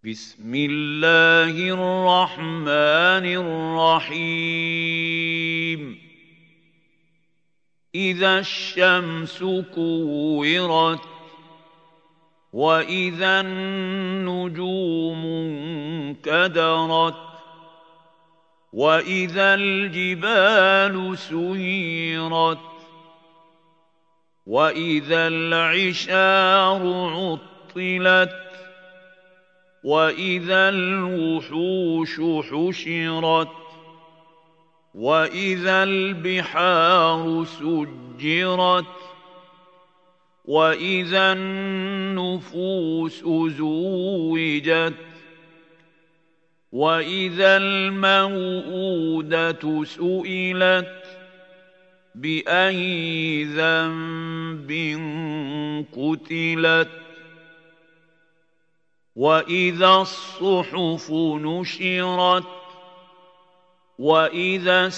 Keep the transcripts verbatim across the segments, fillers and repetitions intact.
بسم الله الرحمن الرحيم إذا الشمس كورت وإذا النجوم انكدرت وإذا الجبال سيرت وإذا العشار عطلت وإذا الوحوش حشرت وإذا البحار سجرت وإذا النفوس زوجت وإذا الموءودة سئلت بأي ذنب قتلت وإذا الصحف نشرت وإذا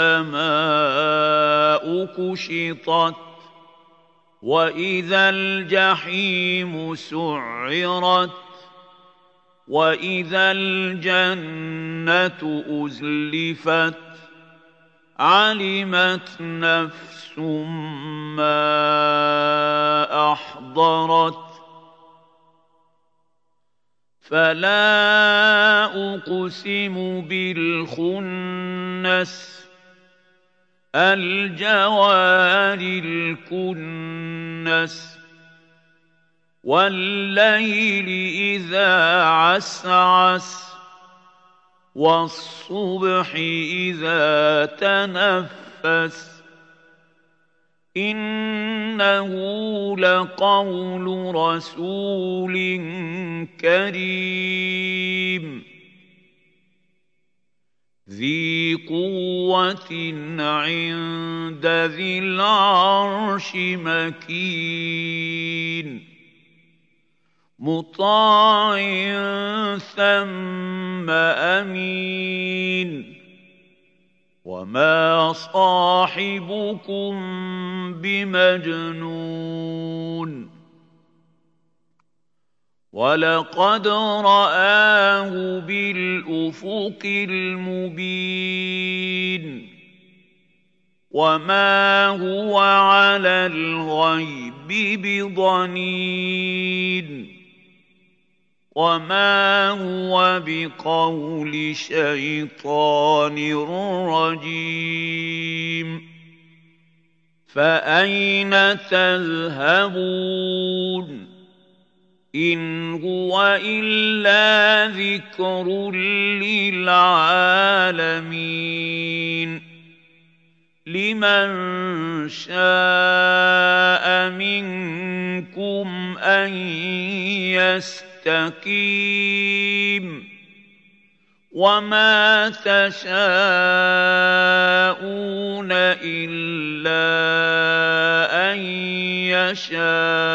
السماء كشطت وإذا الجحيم سعرت وإذا الجنة أزلفت علمت نفس ما أحضرت فلا أقسم بالخنس الجوار الكنس والليل إذا عسعس والصبح إذا تنفس إنه لقول رسول كريم ذي قوة عند ذي العرش مكين مطاع ثم أمين وما صاحبكم بمجنون ولقد رآه بالأفق المبين وما هو على الغيب بضنين وما هو بقول شيطان رجيم فأين تذهبون إن هو إلا ذكر للعالمين لمن شاء منكم أن يستقيم وما تشاءون إلا أن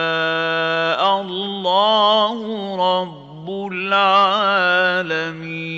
يشاء الله رب العالمين.